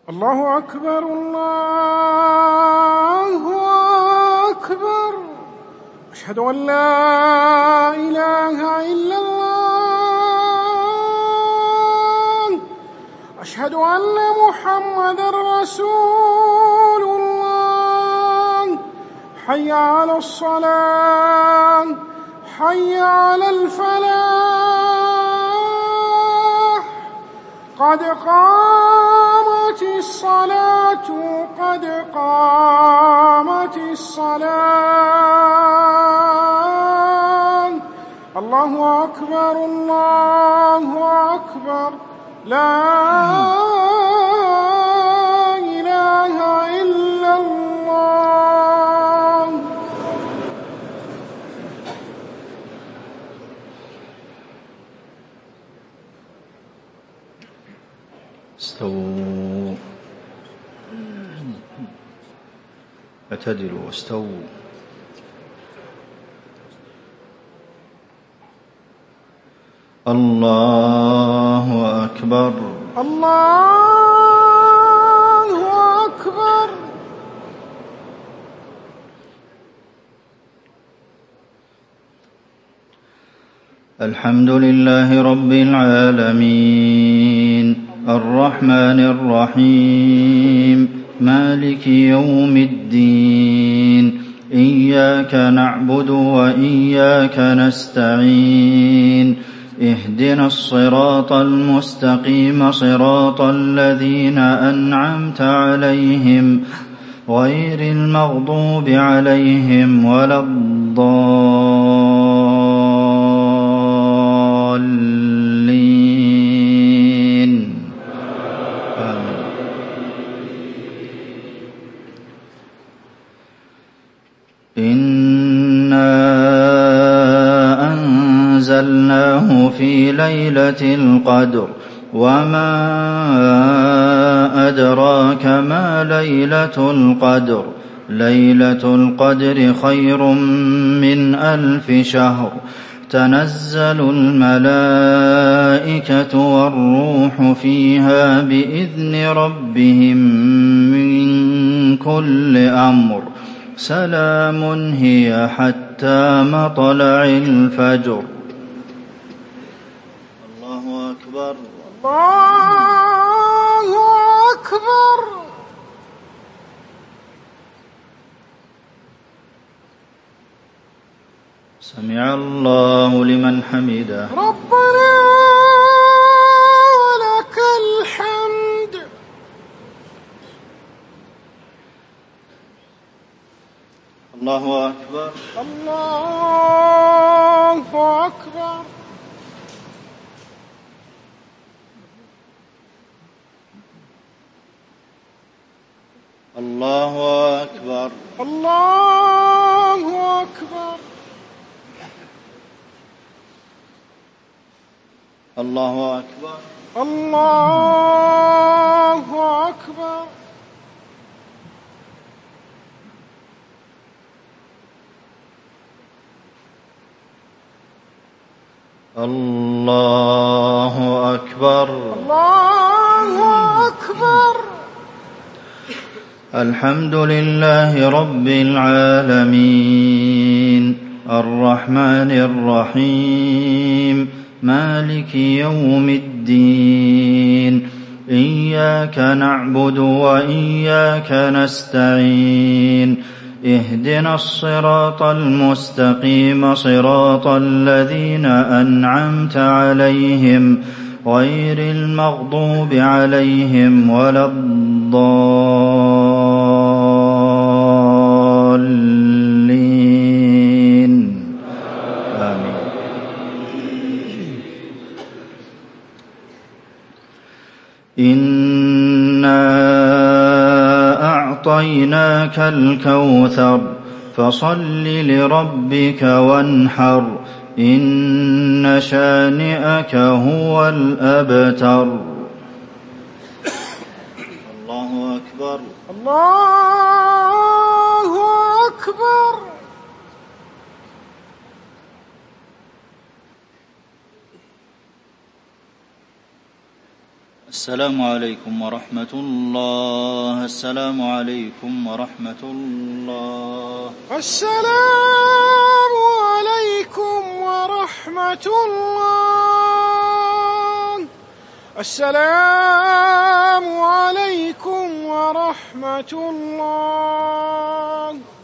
الله أكبر الله أكبر. أشهد أن لا إله إلا الله. أشهد أن محمدًا رسول الله. حي على الصلاة حي على الفلاح. قد قامت الصلاة قد قامت الصلاة. الله أكبر الله أكبر. لا إله إلا الله. استووا اعتدلوا واستووا. الله أكبر الله أكبر. الحمد لله رب العالمين الرحمن الرحيم مالك يوم الدين. إياك نعبد وإياك نستعين. اهدنا الصراط المستقيم صراط الذين أنعمت عليهم غير المغضوب عليهم ولا الضالين. آمين. إنا أنزلناه في ليلة القدر وما أدراك ما ليلة القدر. ليلة القدر خير من 1000 شهر. تنزل الملائكة والروح فيها بإذن ربهم من كل أمر. سلام هي حتى مطلع الفجر. الله أكبر الله أكبر. سمع الله لمن حمده. ربنا ولك الحمد. الله أكبر الله أكبر. الله أكبر الله أكبر. الله أكبر الله أكبر. الله أكبر الله أكبر. الحمد لله رب العالمين الرحمن الرحيم مالك يوم الدين. إياك نعبد وإياك نستعين. اهدنا الصراط المستقيم صراط الذين أنعمت عليهم غير المغضوب عليهم ولا الضالين. آمين. إنا أعطيناك الكوثر فصل لربك وانحر. إن شانئك هو الأبتر. الله أكبر الله أكبر. السلام عليكم ورحمة الله. السلام عليكم ورحمة الله. السلام عليكم ورحمة الله. السلام عليكم ورحمة الله.